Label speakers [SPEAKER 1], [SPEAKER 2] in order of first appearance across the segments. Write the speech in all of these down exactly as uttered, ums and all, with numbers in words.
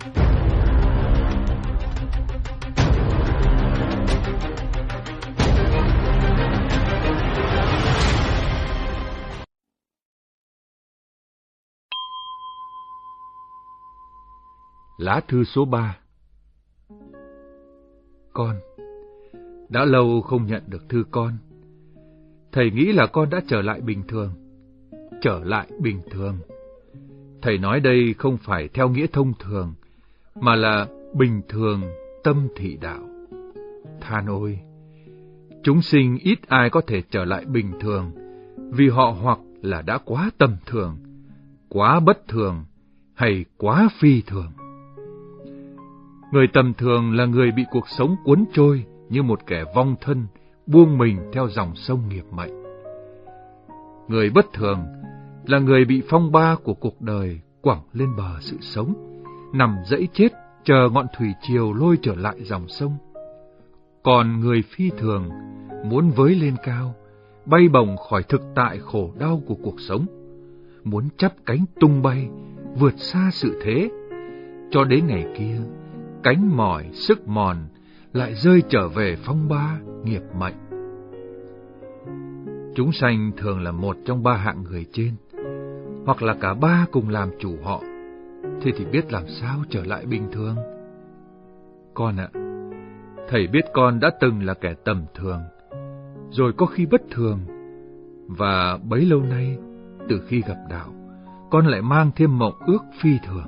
[SPEAKER 1] Lá thư số ba. Con, đã lâu không nhận được thư con. Thầy nghĩ là con đã trở lại bình thường. Trở lại bình thường. Thầy nói đây không phải theo nghĩa thông thường, mà là bình thường tâm thị đạo. Than ôi! Chúng sinh ít ai có thể trở lại bình thường, vì họ hoặc là đã quá tầm thường, quá bất thường, hay quá phi thường. Người tầm thường là người bị cuộc sống cuốn trôi như một kẻ vong thân, buông mình theo dòng sông nghiệp mệnh. Người bất thường là người bị phong ba của cuộc đời quẳng lên bờ sự sống, nằm dẫy chết chờ ngọn thủy triều lôi trở lại dòng sông. Còn người phi thường muốn với lên cao, bay bổng khỏi thực tại khổ đau của cuộc sống, muốn chắp cánh tung bay, vượt xa sự thế, cho đến ngày kia, cánh mỏi, sức mòn, lại rơi trở về phong ba, nghiệp mệnh. Chúng sanh thường là một trong ba hạng người trên, hoặc là cả ba cùng làm chủ họ. Thế thì biết làm sao trở lại bình thường? Con ạ, thầy biết con đã từng là kẻ tầm thường, rồi có khi bất thường, và bấy lâu nay, từ khi gặp đạo, con lại mang thêm mộng ước phi thường.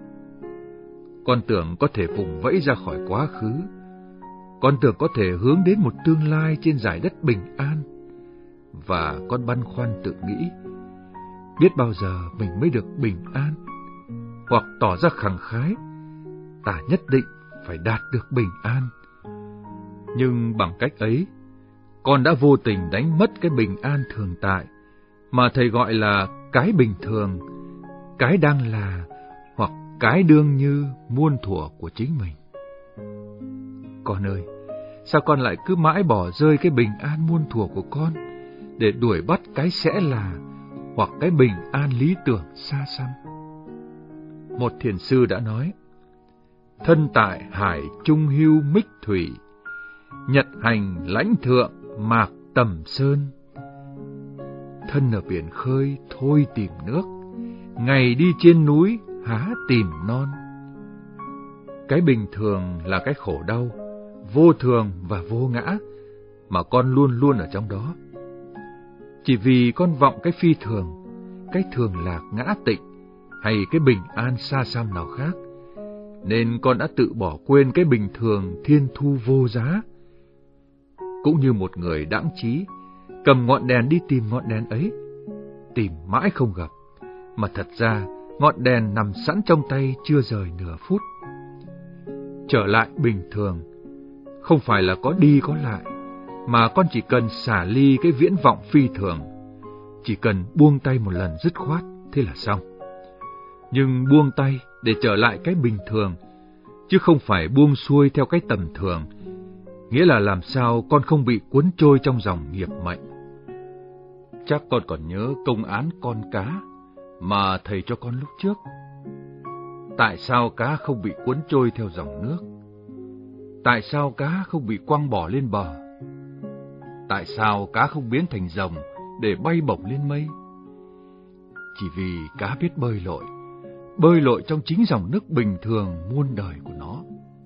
[SPEAKER 1] Con tưởng có thể vùng vẫy ra khỏi quá khứ, con tưởng có thể hướng đến một tương lai trên dải đất bình an, và con băn khoăn tự nghĩ, biết bao giờ mình mới được bình an, hoặc tỏ ra khẳng khái, ta nhất định phải đạt được bình an. Nhưng bằng cách ấy, con đã vô tình đánh mất cái bình an thường tại, mà thầy gọi là cái bình thường, cái đang là, hoặc cái đương như muôn thuở của chính mình. Con ơi, sao con lại cứ mãi bỏ rơi cái bình an muôn thuở của con, để đuổi bắt cái sẽ là, hoặc cái bình an lý tưởng xa xăm? Một thiền sư đã nói, thân tại hải trung hưu mích thủy, nhật hành lãnh thượng mạc tầm sơn. Thân ở biển khơi thôi tìm nước, ngày đi trên núi há tìm non. Cái bình thường là cái khổ đau, vô thường và vô ngã, mà con luôn luôn ở trong đó. Chỉ vì con vọng cái phi thường, cái thường lạc ngã tịnh, hay cái bình an xa xăm nào khác, nên con đã tự bỏ quên cái bình thường thiên thu vô giá. Cũng như một người đãng trí, cầm ngọn đèn đi tìm ngọn đèn ấy, tìm mãi không gặp, mà thật ra ngọn đèn nằm sẵn trong tay chưa rời nửa phút. Trở lại bình thường không phải là có đi có lại, mà con chỉ cần xả ly cái viễn vọng phi thường, chỉ cần buông tay một lần dứt khoát, thế là xong. Nhưng buông tay để trở lại cái bình thường, chứ không phải buông xuôi theo cái tầm thường, nghĩa là làm sao con không bị cuốn trôi trong dòng nghiệp mệnh. Chắc con còn nhớ công án con cá mà thầy cho con lúc trước. Tại sao cá không bị cuốn trôi theo dòng nước? Tại sao cá không bị quăng bỏ lên bờ? Tại sao cá không biến thành rồng để bay bổng lên mây? Chỉ vì cá biết bơi lội, bơi lội trong chính dòng nước bình thường muôn đời của nó.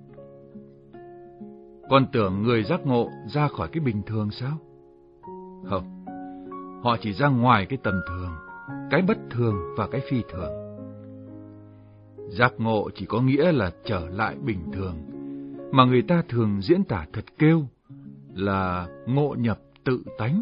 [SPEAKER 1] Con tưởng người giác ngộ ra khỏi cái bình thường sao? Không, họ chỉ ra ngoài cái tầm thường, cái bất thường và cái phi thường. Giác ngộ chỉ có nghĩa là trở lại bình thường, mà người ta thường diễn tả thật kêu là ngộ nhập tự tánh.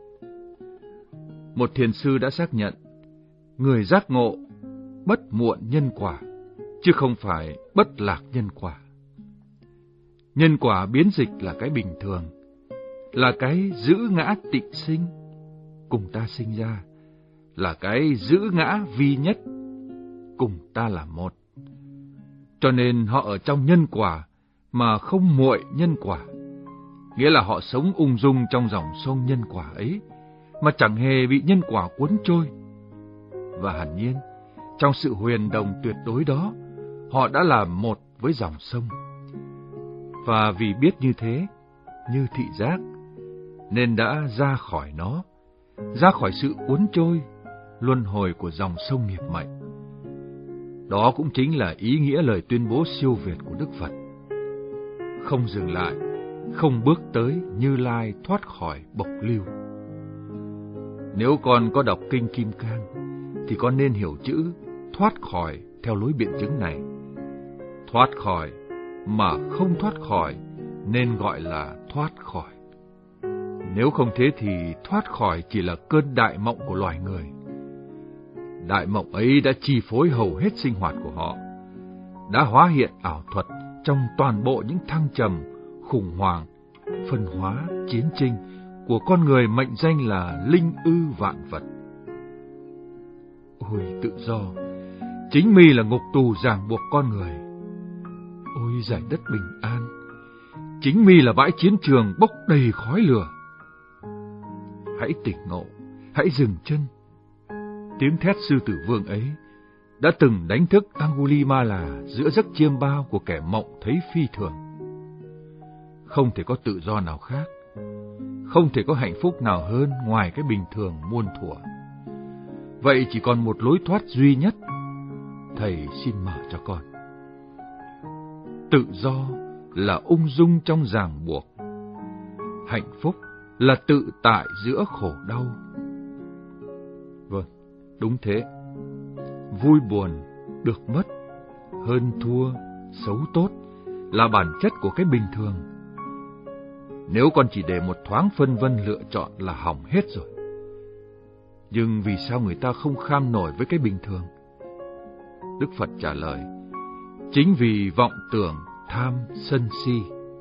[SPEAKER 1] Một thiền sư đã xác nhận, người giác ngộ bất muộn nhân quả, chứ không phải bất lạc nhân quả. Nhân quả biến dịch là cái bình thường, là cái giữ ngã tịnh sinh, cùng ta sinh ra, là cái giữ ngã vi nhất, cùng ta là một. Cho nên họ ở trong nhân quả mà không muội nhân quả, nghĩa là họ sống ung dung trong dòng sông nhân quả ấy, mà chẳng hề bị nhân quả cuốn trôi. Và hẳn nhiên, trong sự huyền đồng tuyệt đối đó, họ đã làm một với dòng sông. Và vì biết như thế, như thị giác, nên đã ra khỏi nó, ra khỏi sự cuốn trôi, luân hồi của dòng sông nghiệp mệnh. Đó cũng chính là ý nghĩa lời tuyên bố siêu việt của Đức Phật. Không dừng lại, không bước tới, Như Lai thoát khỏi bộc lưu. Nếu con có đọc Kinh Kim Cang, thì con nên hiểu chữ thoát khỏi theo lối biện chứng này. Thoát khỏi mà không thoát khỏi nên gọi là thoát khỏi. Nếu không thế thì thoát khỏi chỉ là cơn đại mộng của loài người. Đại mộng ấy đã chi phối hầu hết sinh hoạt của họ, đã hóa hiện ảo thuật trong toàn bộ những thăng trầm, khủng hoảng, phân hóa, chiến tranh của con người mệnh danh là linh ư vạn vật. Ôi tự do, chính mi là ngục tù ràng buộc con người. Ôi giải đất bình an, chính mi là bãi chiến trường bốc đầy khói lửa. Hãy tỉnh ngộ, hãy dừng chân. Tiếng thét sư tử vương ấy đã từng đánh thức Angulimala giữa giấc chiêm bao của kẻ mộng thấy phi thường. Không thể có tự do nào khác, không thể có hạnh phúc nào hơn ngoài cái bình thường muôn thuở. Vậy chỉ còn một lối thoát duy nhất, Thầy xin mở cho con. Tự do là ung dung trong ràng buộc, hạnh phúc là tự tại giữa khổ đau. Vâng, đúng thế. Vui buồn, được mất, hơn thua, xấu tốt là bản chất của cái bình thường. Nếu con chỉ để một thoáng phân vân lựa chọn là hỏng hết rồi. Nhưng vì sao người ta không kham nổi với cái bình thường? Đức Phật trả lời, chính vì vọng tưởng, tham, sân si.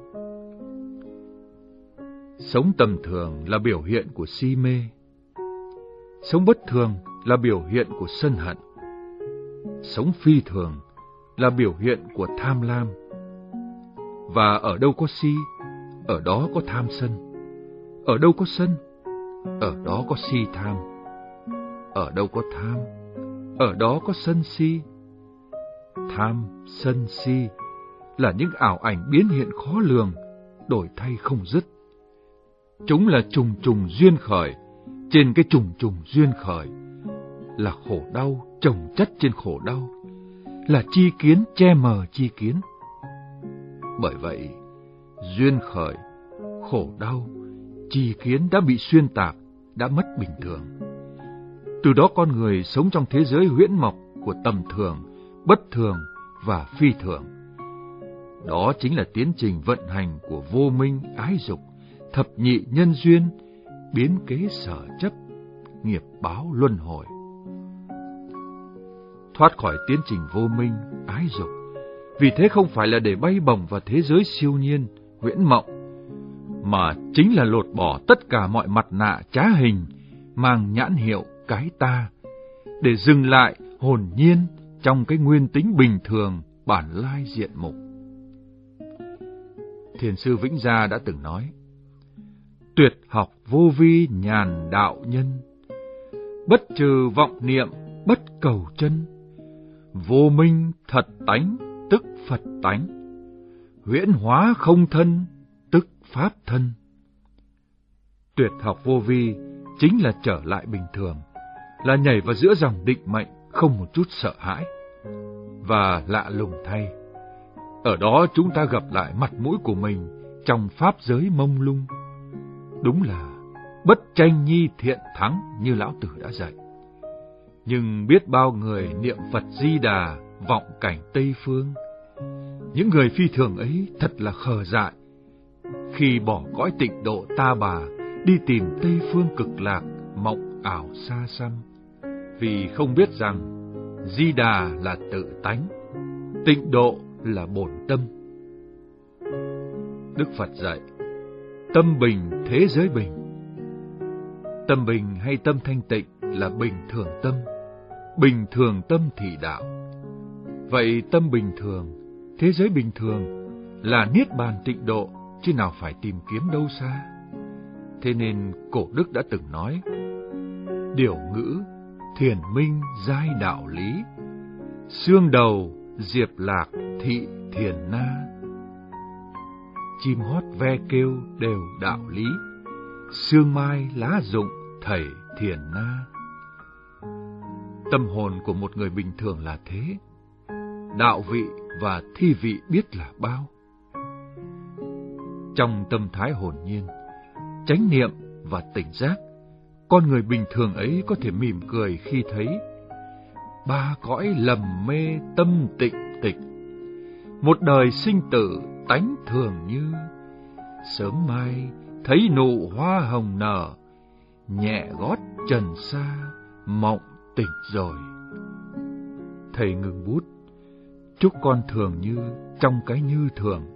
[SPEAKER 1] Sống tầm thường là biểu hiện của si mê. Sống bất thường là biểu hiện của sân hận. Sống phi thường là biểu hiện của tham lam. Và ở đâu có si, ở đó có tham sân. Ở đâu có sân, ở đó có si tham. Ở đâu có tham, ở đó có sân si. Tham, sân, si là những ảo ảnh biến hiện khó lường, đổi thay không dứt. Chúng là trùng trùng duyên khởi, trên cái trùng trùng duyên khởi, là khổ đau chồng chất trên khổ đau, là chi kiến che mờ chi kiến. Bởi vậy, duyên khởi, khổ đau, chi kiến đã bị xuyên tạc, đã mất bình thường. Từ đó con người sống trong thế giới huyễn mộc của tầm thường, bất thường và phi thường. Đó chính là tiến trình vận hành của vô minh, ái dục, thập nhị nhân duyên, biến kế sở chấp, nghiệp báo luân hồi. Thoát khỏi tiến trình vô minh, ái dục, vì thế không phải là để bay bổng vào thế giới siêu nhiên, huyễn mộng, mà chính là lột bỏ tất cả mọi mặt nạ trá hình, mang nhãn hiệu cái ta, để dừng lại hồn nhiên trong cái nguyên tính bình thường, bản lai diện mục. Thiền sư Vĩnh Gia đã từng nói, tuyệt học vô vi nhàn đạo nhân, bất trừ vọng niệm bất cầu chân, vô minh thật tánh tức Phật tánh, huyễn hóa không thân tức pháp thân. Tuyệt học vô vi chính là trở lại bình thường, là nhảy vào giữa dòng định mệnh không một chút sợ hãi. Và lạ lùng thay, ở đó chúng ta gặp lại mặt mũi của mình trong pháp giới mông lung. Đúng là bất tranh nhi thiện thắng như Lão Tử đã dạy. Nhưng biết bao người niệm Phật Di Đà vọng cảnh Tây Phương. Những người phi thường ấy thật là khờ dại, khi bỏ cõi tịnh độ ta bà đi tìm Tây Phương cực lạc mộng ảo xa xăm, vì không biết rằng Di Đà là tự tánh, tịnh độ là bổn tâm. Đức Phật dạy, tâm bình thế giới bình. Tâm bình hay tâm thanh tịnh là bình thường tâm, bình thường tâm thị đạo. Vậy tâm bình thường, thế giới bình thường là niết bàn tịnh độ, chứ nào phải tìm kiếm đâu xa. Thế nên cổ đức đã từng nói, điều ngữ thiền minh giai đạo lý, xương đầu diệp lạc thị thiền na. Chim hót ve kêu đều đạo lý, sương mai lá rụng thầy thiền na. Tâm hồn của một người bình thường là thế, đạo vị và thi vị biết là bao. Trong tâm thái hồn nhiên, chánh niệm và tỉnh giác, con người bình thường ấy có thể mỉm cười khi thấy ba cõi lầm mê tâm tịnh tịch, một đời sinh tử tánh thường như, sớm mai thấy nụ hoa hồng nở, nhẹ gót trần xa mộng tỉnh rồi. Thầy ngừng bút, chúc con thường như trong cái như thường,